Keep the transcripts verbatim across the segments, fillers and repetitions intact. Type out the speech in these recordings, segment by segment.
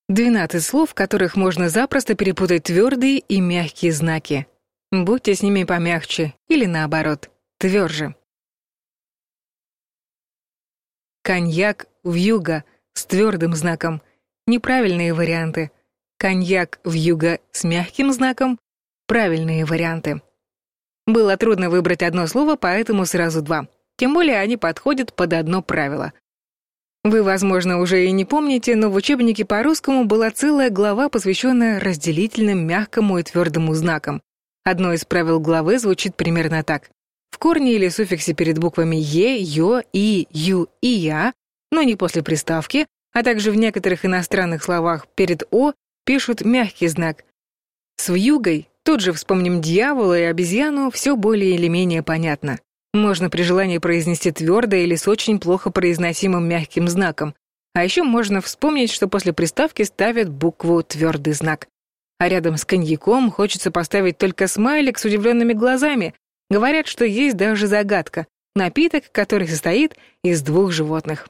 двенадцать слов, в которых можно запросто перепутать твердые и мягкие знаки. Будьте с ними помягче или, наоборот, тверже. Коньяк вьюга с твердым знаком. Неправильные варианты. Коньяк вьюга с мягким знаком. Правильные варианты. Было трудно выбрать одно слово, поэтому сразу два. Тем более они подходят под одно правило. Вы, возможно, уже и не помните, но в учебнике по русскому была целая глава, посвященная разделительным мягкому и твердому знакам. Одно из правил главы звучит примерно так. В корне или суффиксе перед буквами «е», «ё», «и», «ю» и «я», но не после приставки, а также в некоторых иностранных словах перед «о» пишут мягкий знак. С вьюгой, тут же вспомним дьявола и обезьяну, все более или менее понятно. Можно при желании произнести твердо или с очень плохо произносимым мягким знаком. А еще можно вспомнить, что после приставки ставят букву «твердый знак». А рядом с коньяком хочется поставить только смайлик с удивленными глазами. Говорят, что есть даже загадка — напиток, который состоит из двух животных.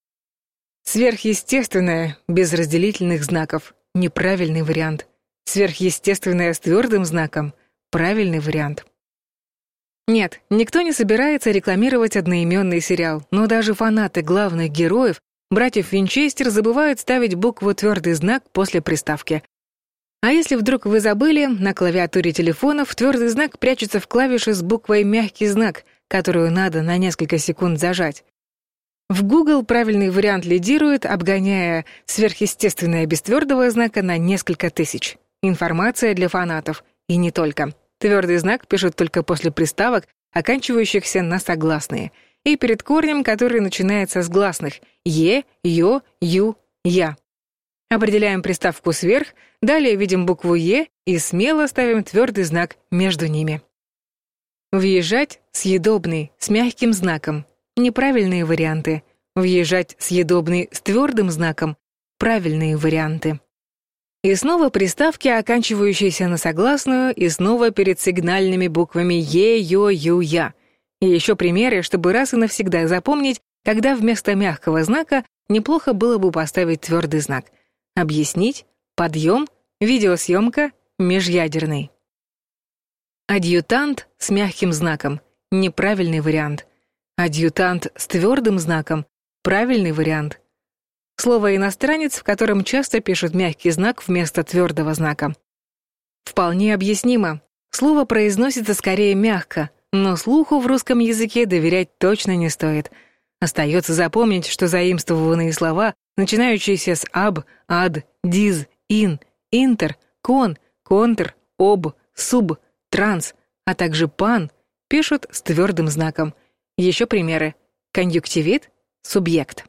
Сверхъестественное, без разделительных знаков — неправильный вариант. Сверхъестественное с твердым знаком — правильный вариант. Нет, никто не собирается рекламировать одноименный сериал, но даже фанаты главных героев, братьев Винчестер, забывают ставить букву «твердый знак» после приставки. А если вдруг вы забыли, на клавиатуре телефонов твердый знак прячется в клавише с буквой «мягкий знак», которую надо на несколько секунд зажать. В Google правильный вариант лидирует, обгоняя сверхъестественное без твердого знака на несколько тысяч. Информация для фанатов. И не только. Твердый знак пишут только после приставок, оканчивающихся на согласные, и перед корнем, который начинается с гласных «е», «ё», «ю», «я». Определяем приставку сверх, далее видим букву «е» и смело ставим твердый знак между ними. Въезжать съедобный с мягким знаком. Неправильные варианты. Въезжать съедобный с твердым знаком. Правильные варианты. И снова приставки, оканчивающиеся на согласную, и снова перед сигнальными буквами «е», «ё», «ю», «я». И еще примеры, чтобы раз и навсегда запомнить, когда вместо мягкого знака неплохо было бы поставить твердый знак. Объяснить, подъем, видеосъемка, межъядерный. Адъютант с мягким знаком. Неправильный вариант. Адъютант с твердым знаком. Правильный вариант. Слово «иностранец», в котором часто пишут мягкий знак вместо твердого знака. Вполне объяснимо. Слово произносится скорее мягко, но слуху в русском языке доверять точно не стоит. Остается запомнить, что заимствованные слова, начинающиеся с «аб», «ад», «диз», «ин», «интер», «кон», «контр», «об», «суб», «транс», а также «пан», пишут с твердым знаком. Еще примеры. Конъюнктивит, субъект.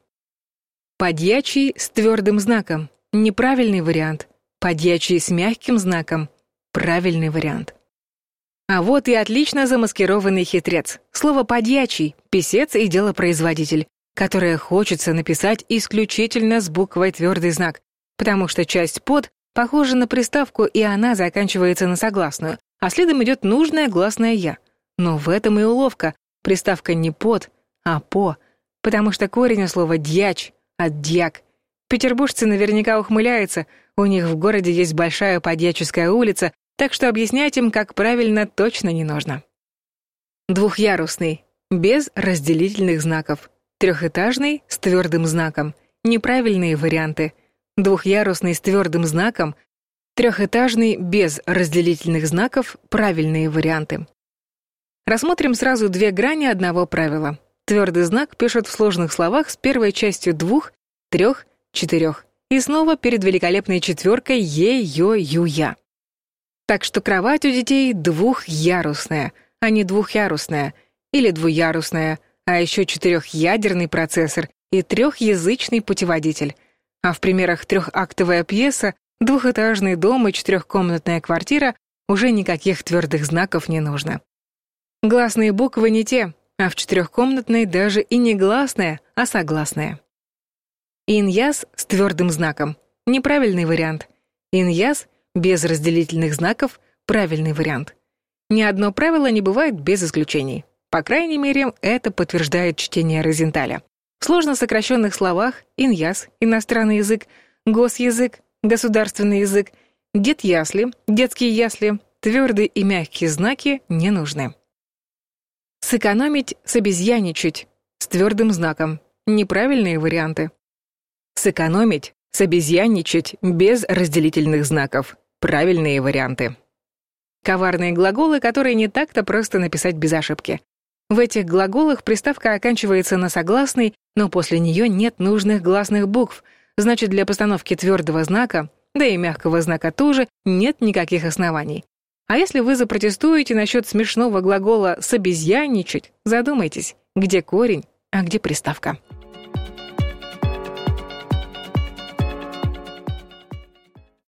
Подьячий с твердым знаком. Неправильный вариант. Подьячий с мягким знаком. Правильный вариант. А вот и отлично замаскированный хитрец. Слово «подьячий» — писец и делопроизводитель, которое хочется написать исключительно с буквой твердый знак, потому что часть «под» похожа на приставку, и она заканчивается на согласную, а следом идет нужное гласное «я». Но в этом и уловка. Приставка не «под», а «по», потому что корень у слова «дьяч» от «дьяк». Петербуржцы наверняка ухмыляются, у них в городе есть большая подьяческая улица, так что объяснять им, как правильно, точно не нужно. Двухъярусный, без разделительных знаков. Трехэтажный, с твердым знаком. Неправильные варианты. Двухъярусный с твердым знаком. Трехэтажный, без разделительных знаков. Правильные варианты. Рассмотрим сразу две грани одного правила. Твердый знак пишут в сложных словах с первой частью двух, трех, четырех. И снова перед великолепной четверкой «е», «ё», «ю», «я». Так что кровать у детей двухъярусная, а не двухъярусная, или двуярусная, а еще четырехъядерный процессор и трехязычный путеводитель. А в примерах трехактовая пьеса, двухэтажный дом и четырехкомнатная квартира уже никаких твердых знаков не нужно. Гласные буквы не те, а в четырехкомнатной даже и не гласная, а согласная. Иньяс с твердым знаком. Неправильный вариант. Иньяс без разделительных знаков. Правильный вариант. Ни одно правило не бывает без исключений. По крайней мере, это подтверждает чтение Розенталя. В сложно сокращенных словах иньяс, иностранный язык, госязык, государственный язык, дет-ясли, детские ясли, твердые и мягкие знаки не нужны. Сэкономить, собезьяничать с твердым знаком. Неправильные варианты. Сэкономить, собезьяничать без разделительных знаков. Правильные варианты. Коварные глаголы, которые не так-то просто написать без ошибки. В этих глаголах приставка оканчивается на согласный, но после нее нет нужных гласных букв. Значит, для постановки твердого знака, да и мягкого знака тоже, нет никаких оснований. А если вы запротестуете насчет смешного глагола «собезьяничать», задумайтесь, где корень, а где приставка.